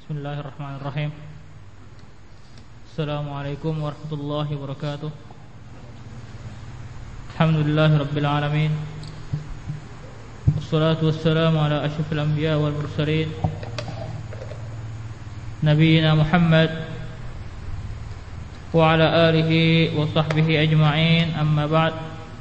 Bismillahirrahmanirrahim. Assalamualaikum warahmatullahi wabarakatuh. Alhamdulillahirabbil alamin. Wassalatu wassalamu ala asyrafil anbiya wal mursalin nabiyina Muhammad wa ala alihi wa sahbihi ajma'in. Amma ba'd.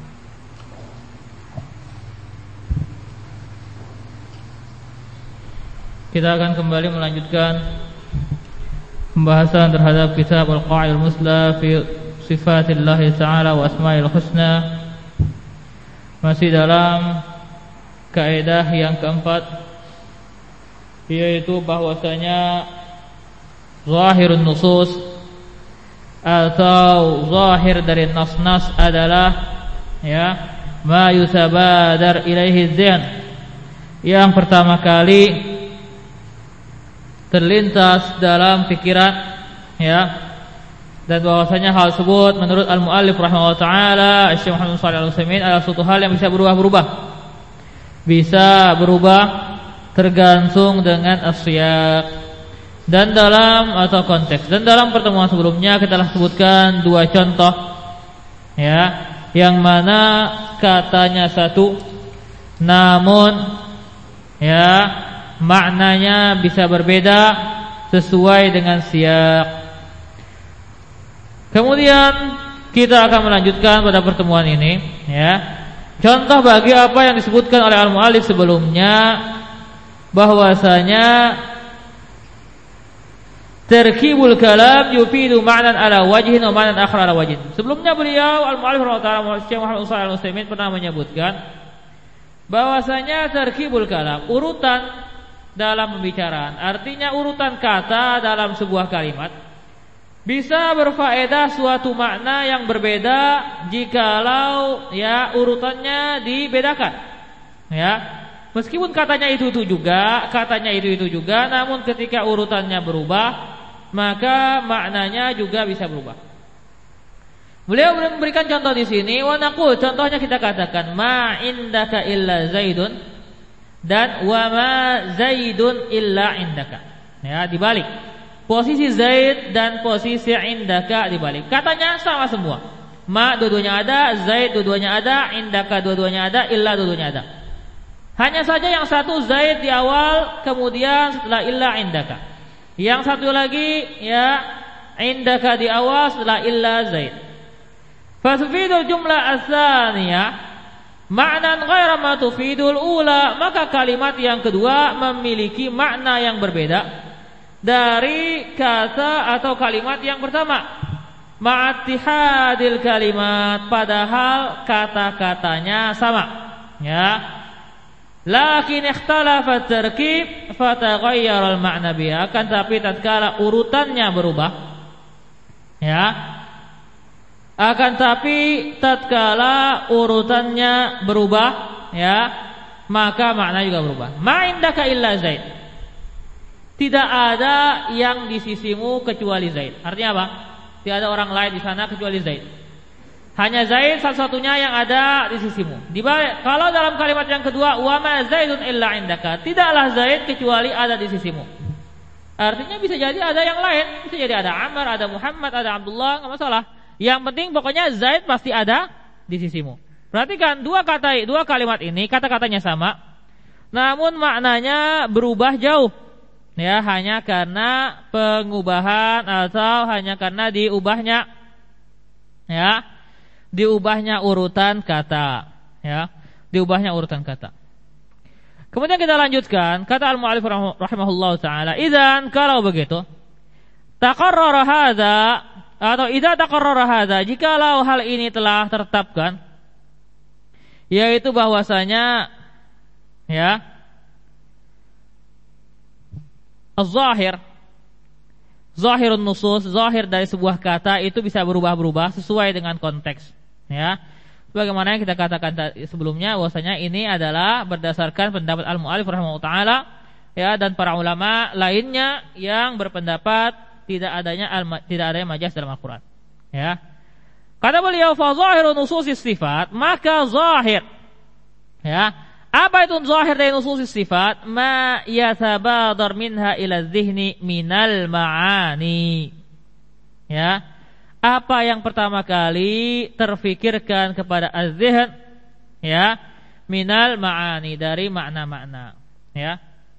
Kita akan kembali melanjutkan pembahasan terhadap kitab Al-Qa'idul Musla fi Sifatillah Ta'ala wa Asma'il Husna. Masih dalam kaidah yang keempat, yaitu bahwasanya zahirun nusus atau zahir dari nas-nas adalah ma yusabadar ilaihi dzan, yang pertama kali terlintas dalam pikiran, dan bahwasanya hal tersebut menurut al-muallif rahimahullah taala Syekh Muhammad Shalih Al-Utsaimin adalah suatu hal yang bisa berubah tergantung dengan as-siyaq dan dalam atau konteks. Dan dalam pertemuan sebelumnya kita telah sebutkan dua contoh, yang mana katanya satu, namun maknanya bisa berbeda sesuai dengan siyaq. Kemudian kita akan melanjutkan pada pertemuan ini, contoh bagi apa yang disebutkan oleh al-mu'allif sebelumnya, bahwasanya terkibul kalam yufidu ma'nan ala wajhin wa ma'nan akhar ala wajhin. Sebelumnya beliau al-mu'allif rahimahullah Syekh Muhammad Shalih Al-Utsaimin pernah menyebutkan bahwasanya terkibul kalam, urutan dalam pembicaraan, artinya urutan kata dalam sebuah kalimat, bisa berfaedah suatu makna yang berbeda jikalau urutannya dibedakan. Meskipun katanya itu juga, namun ketika urutannya berubah, maka maknanya juga bisa berubah. Beliau memberikan contoh di sini, wa naqul, contohnya kita katakan ma indaka illa zaidun, dan wa ma zaidun illa indaka. Dibalik. Posisi zaid dan posisi indaka dibalik. Katanya sama semua. Ma dua-duanya ada, zaid dua-duanya ada, indaka dua-duanya ada, illa dua-duanya ada. Hanya saja yang satu zaid di awal, kemudian setelah illa indaka. Yang satu lagi indaka di awal, setelah illa zaid. Fasfidul jumlah as-tsaniyah ma'nan ghaira ma tufidul ula, maka kalimat yang kedua memiliki makna yang berbeda dari kata atau kalimat yang pertama. Ma'attihadil kalimat, padahal kata-katanya sama. Lakin ikhtalafat tarkib fataghayyara al-ma'na biha, akan tapi tatkala urutannya berubah, akan tapi tatkala urutannya berubah, maka makna juga berubah. Ma indaka illa zaid, tidak ada yang di sisimu kecuali zaid. Artinya apa? Tidak ada orang lain di sana kecuali zaid. Hanya zaid satu-satunya yang ada di sisimu. Kalau dalam kalimat yang kedua, wa ma zaidun illa indaka, tidaklah zaid kecuali ada di sisimu. Artinya bisa jadi ada yang lain, bisa jadi ada Ammar, ada Muhammad, ada Abdullah, enggak masalah. Yang penting pokoknya zaid pasti ada di sisimu. Perhatikan dua kalimat ini, kata-katanya sama, namun maknanya berubah jauh. Hanya karena pengubahan atau hanya karena diubahnya urutan kata. Diubahnya urutan kata. Kemudian kita lanjutkan, kata al-mu'allif rahimahullahu taala, idzan, kalau begitu, taqarrara hadza, atau idza taqarrara hadza, jikalau hal ini telah tertetapkan, yaitu bahwasanya az-zahir, zahirun nusus, zahir dari sebuah kata itu bisa berubah-berubah sesuai dengan konteks. Sebagaimana yang kita katakan sebelumnya, bahwasanya ini adalah berdasarkan pendapat al-mu'allif rahimahullah taala, dan para ulama lainnya yang berpendapat tidak adanya majaz dalam Al-Quran. Kata beliau, fa zahirun nususis sifat, maka zahir Apa itu zahir dari nusus sifat? Ma yatabadar minha ila dzihni minal ma'ani. Ya. Apa yang pertama kali terfikirkan kepada az-zihn, ya, minal ma'ani, dari makna-makna, ya.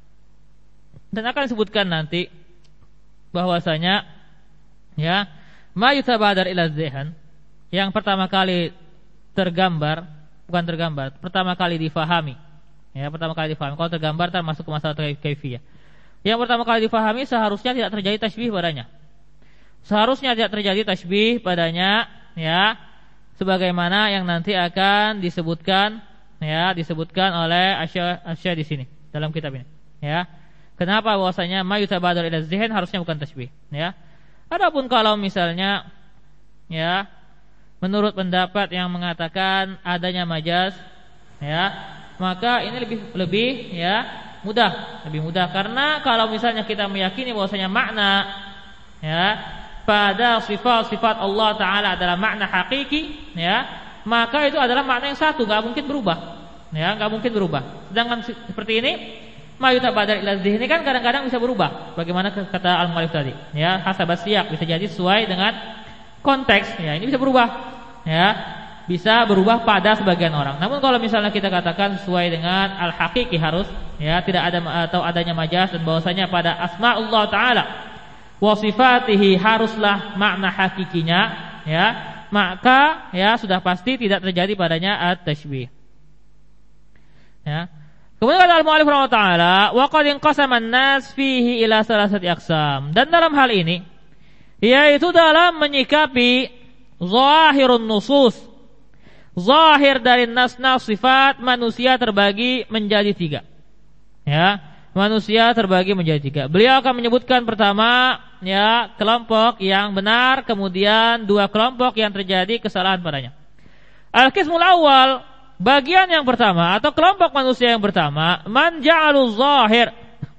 Dan akan disebutkan nanti bahwasanya, ya, ma yatabadar ila dzihn, yang pertama kali tergambar, bukan tergambar, pertama kali difahami. Ya, pertama kali difahami. Kalau tergambar termasuk ke masalah kaifiyah. Yang pertama kali difahami seharusnya tidak terjadi tasbih padanya. Seharusnya tidak terjadi tasbih padanya, ya, sebagaimana yang nanti akan disebutkan, ya, disebutkan oleh Asy-Syaikh di sini dalam kitab ini, ya. Kenapa bahwasanya ma yutabadar ila dzihn harusnya bukan tasbih, ya. Adapun kalau misalnya, ya, menurut pendapat yang mengatakan adanya majaz, ya, maka ini lebih ya lebih mudah karena kalau misalnya kita meyakini bahwasanya makna, ya, pada sifat-sifat Allah Taala adalah makna hakiki, ya, maka itu adalah makna yang satu, nggak mungkin berubah, ya, nggak mungkin berubah. Sedangkan seperti ini, ma yutabadar ila dzihni kan kadang-kadang bisa berubah. Bagaimana kata al-mu'allif tadi, ya, hasabas siyaq, bisa jadi sesuai dengan konteks, ya, ini bisa berubah, ya, bisa berubah pada sebagian orang. Namun kalau misalnya kita katakan sesuai dengan al-haqiqi harus, ya, tidak ada atau adanya majaz, dan bahwasanya pada asma'ullah Ta'ala wa sifatihi haruslah makna hakikinya, ya, maka, ya, sudah pasti tidak terjadi padanya at-tashbih, ya. Kemudian kata al-mu'allif rahimahullah ta'ala, wa qad inqasama an-nas fihi ila salasati aqsam, dan dalam hal ini yaitu dalam menyikapi zahirun nusus, zahir dari nas-nas sifat manusia terbagi menjadi 3. Ya, manusia terbagi menjadi 3. Beliau akan menyebutkan pertama, ya, kelompok yang benar, kemudian 2 kelompok yang terjadi kesalahan padanya. Al-qismul awal, bagian yang pertama atau kelompok manusia yang pertama, man ja'alu zahir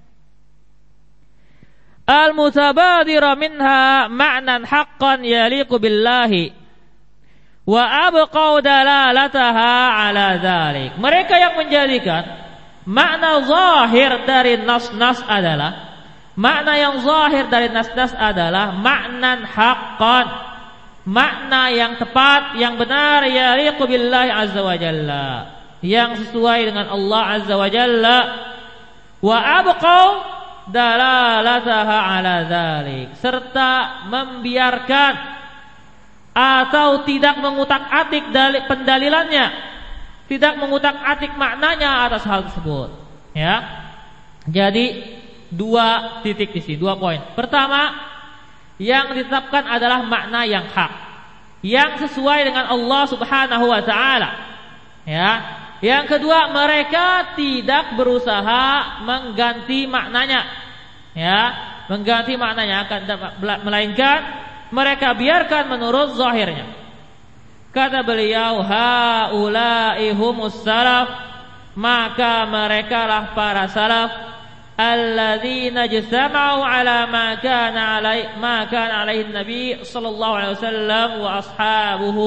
al-mutabadira minha ma'nan haqqan yaliqu billahi wa abqau dalalataha ala dzalik. Mereka yang menjadikan makna zahir dari nas-nas adalah, makna yang zahir dari nas-nas adalah maknan haqqan, makna yang tepat, yang benar, yaliqu billahi azza wa jalla, yang sesuai dengan Allah azza wa jalla, wa abqau dalalataha ala dzalik, serta membiarkan atau tidak mengutak-atik pendalilannya, tidak mengutak-atik maknanya atas hal tersebut, ya. Jadi 2 titik di sini, 2 poin. Pertama, yang ditetapkan adalah makna yang hak, yang sesuai dengan Allah Subhanahu wa taala, ya. Yang kedua, mereka tidak berusaha mengganti maknanya, ya, mengganti maknanya, melainkan mereka biarkan menurut zahirnya. Kata beliau, haula'i humus salaf, maka merekalah para salaf, alladzina jama'u ala ma kana alaihi nabi sallallahu alaihi wasallam wa ashabuhu.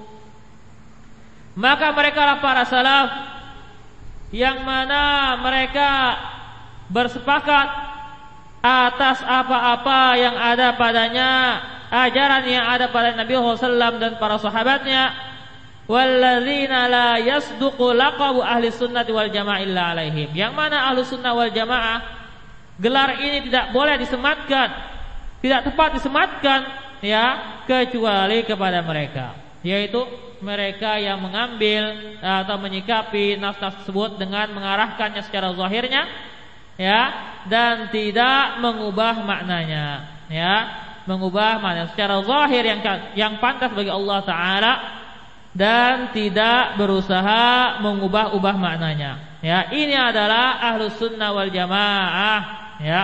Maka merekalah para salaf yang mana mereka bersepakat atas apa-apa yang ada padanya, ajaran yang ada pada Nabi SAW dan para sahabatnya. Walladzina la yasduqu laqabu ahli sunnati wal jamaah illa alaihim, yang mana ahli sunnah wal jamaah, gelar ini tidak boleh disematkan, tidak tepat disematkan, ya, kecuali kepada mereka, yaitu mereka yang mengambil atau menyikapi nas-nas tersebut dengan mengarahkannya secara zahirnya, ya, dan tidak mengubah maknanya, ya, mengubah makna secara zahir yang pantas bagi Allah Ta'ala, dan tidak berusaha mengubah-ubah maknanya, ya. Ini adalah ahlus sunnah wal jamaah, ya.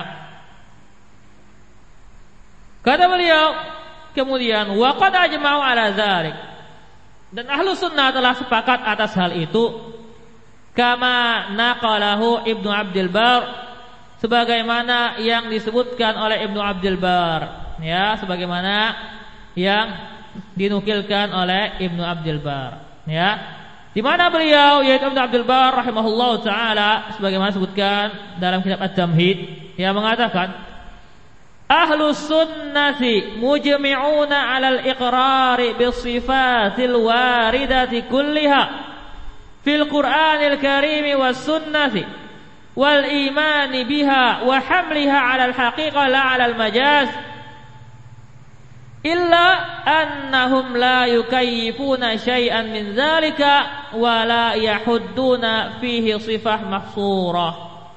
Kata beliau kemudian, wa qad ajma'u ala dzalik, dan ahlus sunnah telah sepakat atas hal itu, kama naqalahu Ibnu Abdul Bar, sebagaimana yang disebutkan oleh Ibnu Abdul Bar, ya, sebagaimana yang dinukilkan oleh Ibnu Abdul Bar, ya. Di mana beliau yaitu Ibnu Abdul Bar rahimahullahu taala sebagaimana disebutkan dalam kitab At-Tamhid yang mengatakan Ahlus sunnati mujmi'una 'alal iqrari bis-sifatil waridati kulliha fil Qur'anil Karim was sunnati wal imani biha wa hamliha 'alal haqiqah la 'alal majaz illa annahum la yukayyifuna syai'an min dzalika wa la yahudduna fihi sifah mahsurah.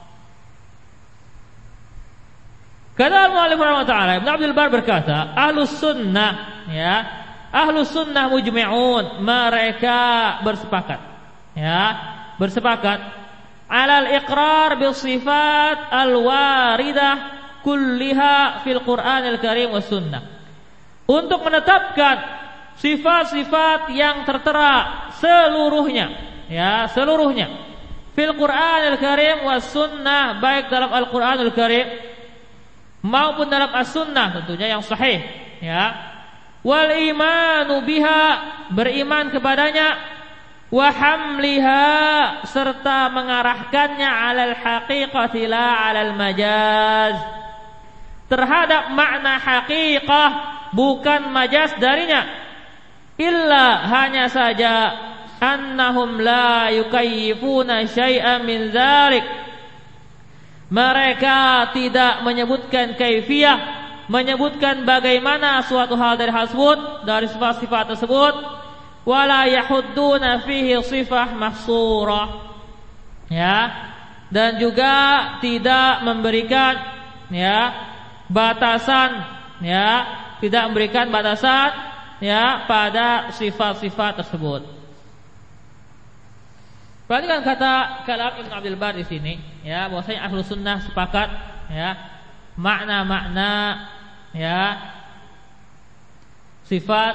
Kata al-mu'allif rahimahullah Ibnu Abdul Bar berkata, Ahlus sunnah ya, Ahlus sunnah mujmi'un, mereka bersepakat ya, bersepakat alal iqrar bil sifat al-waridah kulliha fil Qur'anil Karim was sunnah. Untuk menetapkan sifat-sifat yang tertera seluruhnya ya, seluruhnya fil Qur'anil Karim was sunnah, baik dalam Al-Qur'anul Karim maupun dalam as-sunnah tentunya yang sahih ya, wal imanu biha, beriman kepadanya, wa hamliha, serta mengarahkannya alal haqiqati la alal majaz, terhadap makna haqiqah bukan majaz darinya, illa, hanya saja annahum la yukayyifuna syai'an min dzalik, mereka tidak menyebutkan kaifiyah, menyebutkan bagaimana suatu hal dari hal tersebut, dari sifat-sifat tersebut, wala yahudduna fihi sifah mahsurah ya, dan juga tidak memberikan ya batasan ya, tidak memberikan batasan ya pada sifat-sifat tersebut. Perhatikan kata kalam Ibnu Abdul Bar di sini ya, bahwasanya Ahlus Sunnah sepakat ya, makna-makna ya sifat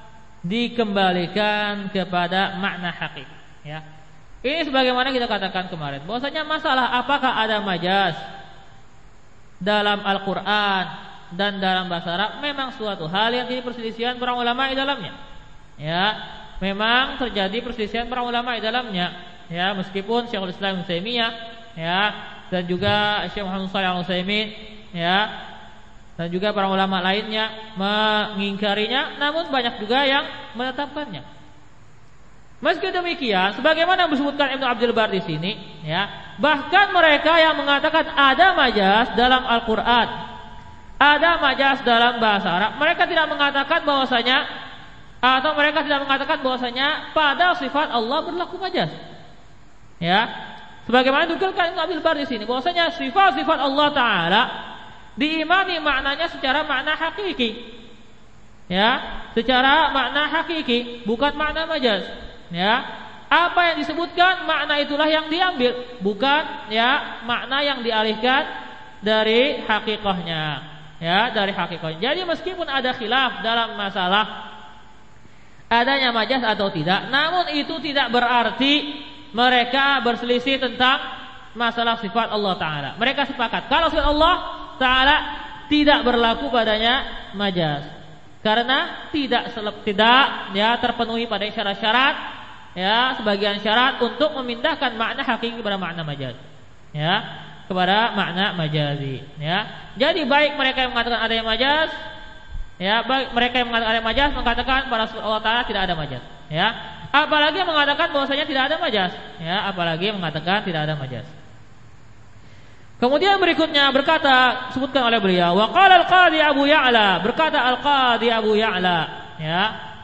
dikembalikan kepada makna hakiki ya. Ini sebagaimana kita katakan kemarin, bahwasanya masalah apakah ada majaz dalam Al-Qur'an dan dalam bahasa Arab memang suatu hal yang jadi perselisihan para ulama di dalamnya ya, memang terjadi perselisihan para ulama di dalamnya ya, meskipun Syekhul Islam Ibnu Taimiyah ya, dan juga Syekh Muhammad Shalih Al-Utsaimin ya, dan juga para ulama lainnya mengingkarinya, namun banyak juga yang menetapkannya. Meski demikian, sebagaimana disebutkan Ibnu Abdul Bar di sini ya, bahkan mereka yang mengatakan ada majaz dalam Al-Qur'an, ada majaz dalam bahasa Arab, mereka tidak mengatakan bahwasanya, atau mereka tidak mengatakan bahwasanya pada sifat Allah berlaku majaz. Ya, sebagaimana dikatakan Ibnu Abdul Bar di sini, bahwasanya sifat-sifat Allah Taala diimani maknanya secara makna hakiki, ya, secara makna hakiki, bukan makna majaz. Ya, apa yang disebutkan makna itulah yang diambil, bukan ya makna yang dialihkan dari hakikahnya, ya, dari hakikahnya. Jadi meskipun ada khilaf dalam masalah adanya majaz atau tidak, namun itu tidak berarti mereka berselisih tentang masalah sifat Allah Ta'ala. Mereka sepakat kalau sifat Allah Ta'ala tidak berlaku padanya majaz, karena tidak ya terpenuhi pada syarat-syarat ya, sebagian syarat untuk memindahkan makna hakiki kepada makna majaz ya, kepada makna majazi ya. Jadi baik mereka yang mengatakan ada yang majaz ya, baik mereka yang mengatakan ada majaz mengatakan pada sifat Allah Ta'ala tidak ada majaz ya, apalagi yang mengatakan bahwasanya tidak ada majaz ya, apalagi yang mengatakan tidak ada majaz. Kemudian berikutnya berkata, sebutkan oleh beliau, wa qala al-qadhi Abu Ya'la, berkata al-qadhi Abu Ya'la ya,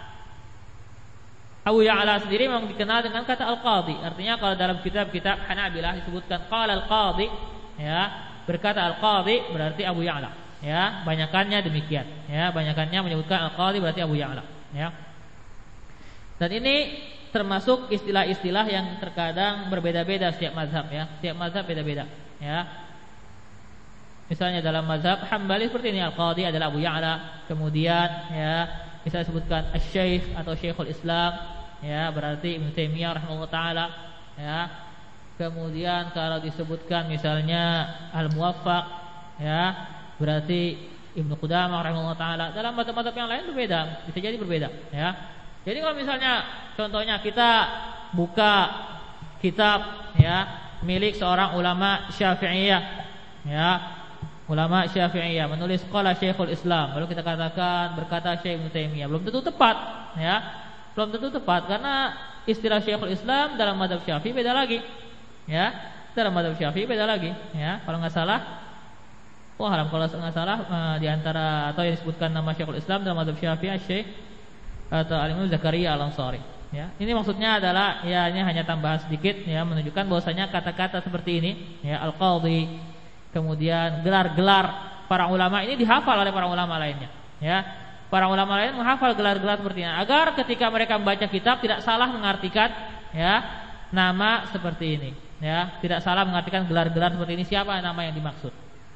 Abu Ya'la sendiri memang dikenal dengan kata al-qadhi, artinya kalau dalam kitab-kitab Hanabilah disebutkan qala al-qadhi ya, berkata al-qadhi berarti Abu Ya'la ya, banyakannya demikian ya, banyakannya menyebutkan al-qadhi berarti Abu Ya'la ya. Dan ini termasuk istilah-istilah yang terkadang berbeda-beda setiap mazhab ya, setiap mazhab beda-beda ya. Misalnya dalam mazhab Hambali seperti ini, al-qadhi adalah Abu Ya'la. Kemudian ya bisa disebutkan asy-syekh atau Syekhul Islam ya, berarti Ibnu Taimiyah rahimahullah taala ya. Kemudian kalau disebutkan misalnya al-Muwaffaq ya, berarti Ibnu Qudamah rahimahullah taala. Dalam mazhab-mazhab yang lain berbeda, bisa jadi berbeda ya. Jadi kalau misalnya contohnya kita buka kitab ya milik seorang ulama Syafi'iyah ya, ulama Syafi'iyah menulis qala Syekhul Islam, lalu kita katakan berkata Syekh Ibnu Taimiyah, belum tentu tepat ya, belum tentu tepat karena istilah Syekhul Islam dalam mazhab Syafi'i beda lagi ya, dalam mazhab Syafi'i beda lagi ya. Kalau nggak salah, kalau nggak salah di antara atau yang disebutkan nama Syekhul Islam dalam mazhab Syafi'i Syekh atau Al-Imam Zakaria Al-Ansari ya. Ini maksudnya adalah ya, ini hanya tambahan sedikit ya, menunjukkan bahwasanya kata-kata seperti ini ya, al-qadhi, kemudian gelar-gelar para ulama ini dihafal oleh para ulama lainnya ya. Para ulama lain menghafal gelar-gelar seperti ini agar ketika mereka membaca kitab tidak salah mengartikan ya nama seperti ini ya, tidak salah mengartikan gelar-gelar seperti ini siapa nama yang dimaksud.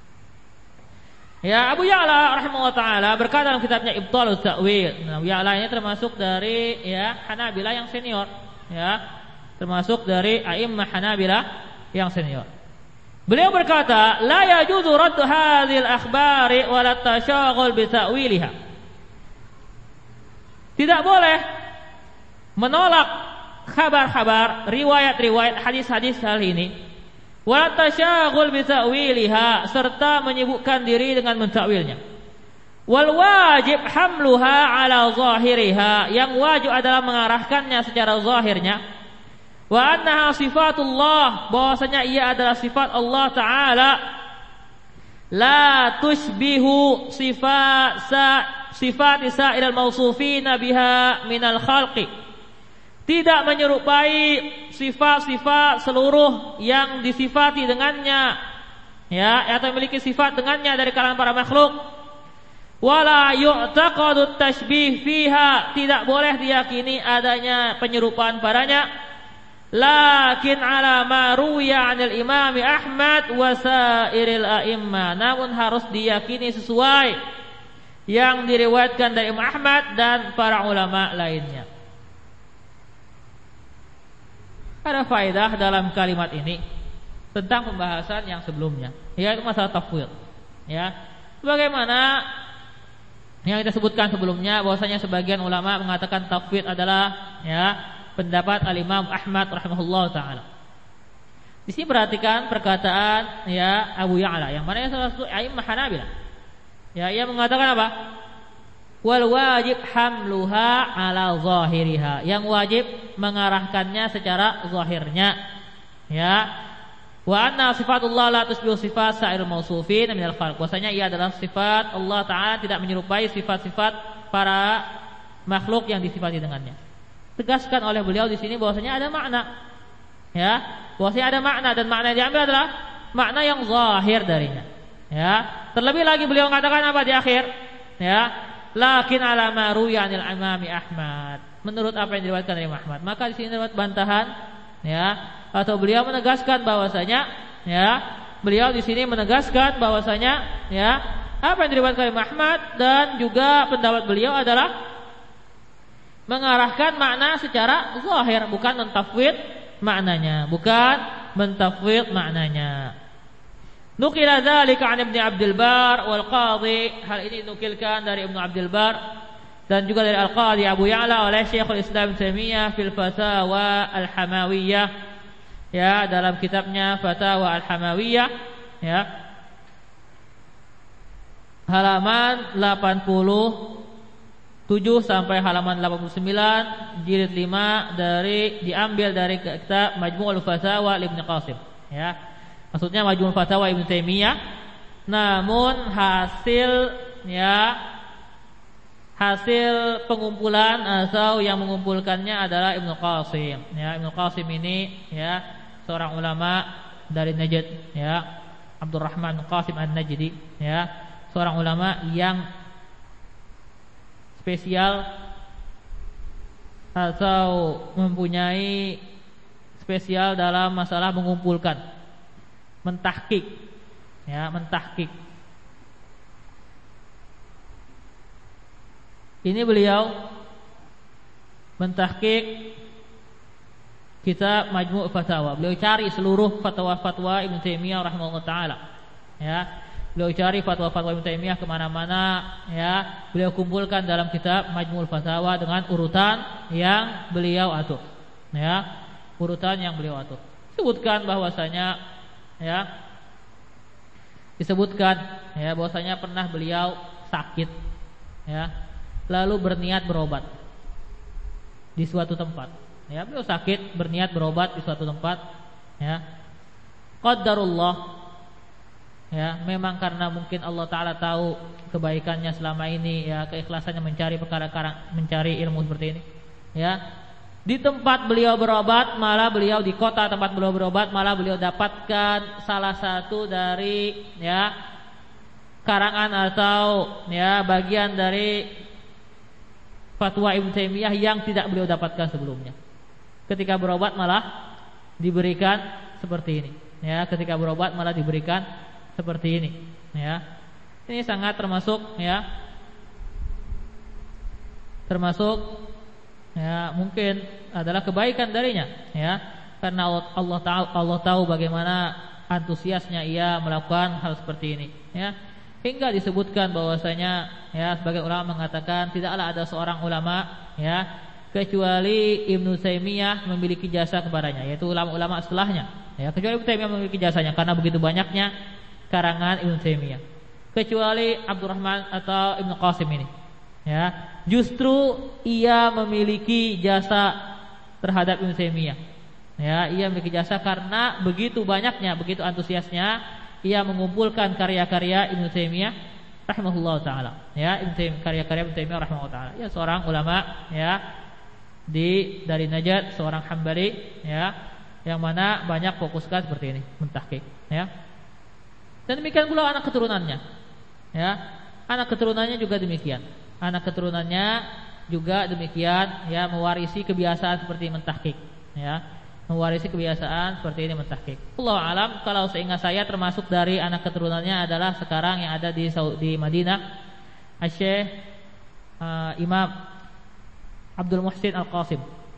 Ya, Abu Ya'la rahimahullah taala berkata dalam kitabnya Ibtalul Ta'wil. Nah, Abu Ya'la ini termasuk dari ya Hanabilah yang senior ya, termasuk dari a'immah Hanabilah yang senior. Beliau berkata, la yajuzu raddu hadhil akhbari wa la tashaghul bi ta'wiliha. Tidak boleh menolak kabar-kabar, riwayat-riwayat, hadis-hadis hal ini. Wa tasyaghul bi ta'wiliha, serta menyibukkan diri dengan mentakwilnya. Wal wajib hamluha ala zahiriha, yang wajib adalah mengarahkannya secara zahirnya. Wa annaha sifatullah, bahwasanya ia adalah sifat Allah taala. La tushbihu sifat sa'iril mausufina biha minal khalqi, tidak menyerupai sifat-sifat seluruh yang disifati dengannya ya, atau memiliki sifat dengannya dari kalangan para makhluk. Wala yu'taqadu tashbih fiha, tidak boleh diyakini adanya penyerupaan padanya. Lakin ala ma ruwiya 'anil Imam Ahmad wa sairil a'immah, namun harus diyakini sesuai yang diriwayatkan dari Imam Ahmad dan para ulama lainnya. Ada faedah dalam kalimat ini tentang pembahasan yang sebelumnya, yaitu masalah tafwid ya. Bagaimana yang kita sebutkan sebelumnya, bahwasanya sebagian ulama mengatakan tafwid adalah ya pendapat al-Imam Ahmad rahimahullah taala. Di sini perhatikan perkataan ya Abu Ya'la yang mana salah satu a'immah Hanabilah. Ya, ia mengatakan apa? Wal wajib hamluha ala zahiriha, yang wajib mengarahkannya secara zahirnya ya. Wa anna sifatullah la tusbihu sifat sa'iril mausufin minal khalq, bahwasanya ia adalah sifat Allah taala tidak menyerupai sifat-sifat para makhluk yang disifati dengannya. Tegaskan oleh beliau di sini bahwasanya ada makna ya, bahwasanya ada makna, dan makna yang diambil adalah makna yang zahir darinya ya. Terlebih lagi beliau mengatakan apa di akhir ya, lakin ala ma ruwiya 'anil Imam Ahmad, menurut apa yang diriwayatkan dari Ahmad. Maka di sini terdapat bantahan ya, atau beliau menegaskan bahwasanya ya, beliau di sini menegaskan bahwasanya ya apa yang diriwayatkan dari Ahmad dan juga pendapat beliau adalah mengarahkan makna secara zahir, bukan mentafwid maknanya, bukan mentafwid maknanya. Nukila dzalika 'an Ibnu Abdul Bar wal Qadhi, hal ini dinukilkan dari Ibnu Abdul Bar dan juga dari Al-Qadhi Abu Ya'la oleh Syekhul Islam Taimiyah fil Fatawa Al-Hamawiyah ya, dalam kitabnya Fatawa Al-Hamawiyah ya, halaman 87 sampai halaman 89 jilid 5, diambil dari kitab Majmu'ul Fatawa Ibnu Qasim ya. Maksudnya Majmu'ul Fatawa Ibnu Taimiyah, namun hasil pengumpulan atau yang mengumpulkannya adalah Ibnu Qasim ya. Ibnu Qasim ini ya seorang ulama dari Najd ya, Abdurrahman Qasim An-Najdi ya, seorang ulama yang spesial atau mempunyai spesial dalam masalah mengumpulkan, mentahqiq ya, mentahqiq. Ini beliau mentahqiq kitab Majmu' Fatawa. Beliau cari seluruh fatwa-fatwa Ibnu Taimiyah rahimahullah taala ya. Beliau cari fatwa-fatwa Ibnu Taimiyah kemana-mana ya. Beliau kumpulkan dalam kitab Majmu'ul Fatawa dengan urutan yang beliau atur ya. urutan yang beliau atur. Disebutkan bahwasanya bahwasanya pernah beliau sakit, lalu berniat berobat di suatu tempat. Beliau sakit, berniat berobat di suatu tempat. Qadarullah, memang karena mungkin Allah Ta'ala tahu kebaikannya selama ini, keikhlasannya mencari ilmu seperti ini. Di tempat beliau berobat, malah beliau di kota tempat beliau berobat, malah beliau dapatkan salah satu dari karangan atau bagian dari fatwa Ibnu Taimiyah yang tidak beliau dapatkan sebelumnya. Ketika berobat malah diberikan seperti ini. Ketika berobat malah diberikan seperti ini. Ini sangat termasuk mungkin adalah kebaikan darinya, karena Allah tahu bagaimana antusiasnya ia melakukan hal seperti ini. Hingga disebutkan bahwasanya sebagian ulama mengatakan tidaklah ada seorang ulama kecuali Ibnu Taimiyah memiliki jasa kepadanya, yaitu ulama-ulama setelahnya. Kecuali Ibnu Taimiyah memiliki jasanya karena begitu banyaknya karangan Ibnu Taimiyah. Kecuali Abdurrahman atau Ibnu Qasim ini, justru ia memiliki jasa terhadap Ibnu Taimiyah. Ia memiliki jasa karena begitu banyaknya, begitu antusiasnya ia mengumpulkan karya-karya Ibnu Taimiyah rahimahullah taala. Karya-karya Ibnu Taimiyah rahimahullah taala. Seorang ulama dari Najd, seorang Hambali yang mana banyak fokuskan seperti ini, mentahqiq. Dan demikian pula anak keturunannya. Anak keturunannya juga demikian. Anak keturunannya juga demikian, mewarisi kebiasaan seperti mentahqiq. Mewarisi kebiasaan seperti ini mentahqiq. Wallahu alam, kalau seingat saya termasuk dari anak keturunannya adalah sekarang yang ada di Madinah, Syekh Imam Abdul Muhsin Al-Qasim.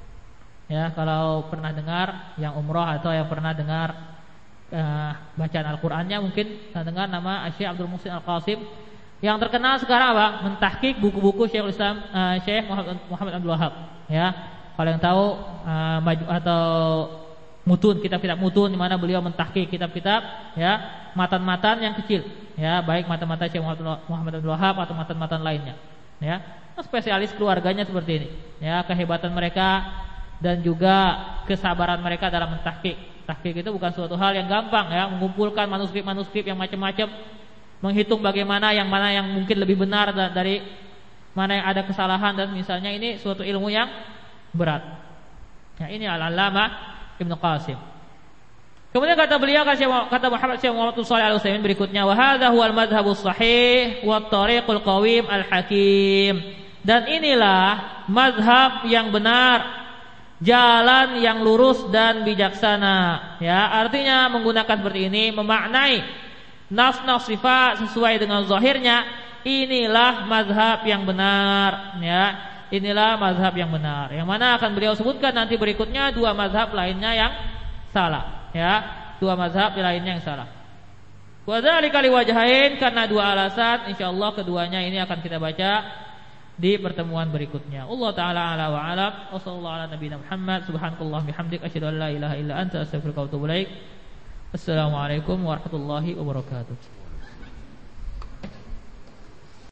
Kalau pernah dengar yang umroh atau yang pernah dengar bacaan Al-Qur'annya, mungkin pernah dengar nama Syekh Abdul Muhsin Al-Qasim. Yang terkenal sekarang apa? Mentahqiq buku-buku Syekhul Islam Syekh Muhammad Abdul Wahhab. Kalau yang tahu atau mutun, kitab-kitab mutun di mana beliau mentahqiq kitab-kitab matan-matan yang kecil, baik matan-matan Syekh Muhammad Abdul Wahhab atau matan-matan lainnya. Spesialis keluarganya seperti ini. Kehebatan mereka dan juga kesabaran mereka dalam mentahqiq. Tahqiq itu bukan suatu hal yang gampang, mengumpulkan manuskrip-manuskrip yang macam-macam, menghitung bagaimana yang mana yang mungkin lebih benar dari mana yang ada kesalahan, dan misalnya ini suatu ilmu yang berat. Ini Al-Allamah Ibnu Qasim. Kemudian kata beliau, kata Muhammad Syekh Muhammad Shalih Al-Utsaimin berikutnya, wa hadza huwal madhhabus shahih wa tariqul qawim al-hakim. Dan inilah mazhab yang benar, jalan yang lurus dan bijaksana. Artinya menggunakan seperti ini, memaknai nas-nas sifat sesuai dengan zahirnya. Inilah mazhab yang benar. Inilah mazhab yang benar. Yang mana akan beliau sebutkan nanti berikutnya dua mazhab lainnya yang salah. Dua mazhab lainnya yang salah. Wa dzalika liwajhain, karena dua alasan. Insyaallah keduanya ini akan kita baca di pertemuan berikutnya. Allah taala ala wa alam. Wa sallallahu ala nabiyina Muhammad. Subhanakallah bihamdik asyhadu an la ilaha illa anta astaghfiruka wa atubu ilaik. Assalamualaikum warahmatullahi wabarakatuh.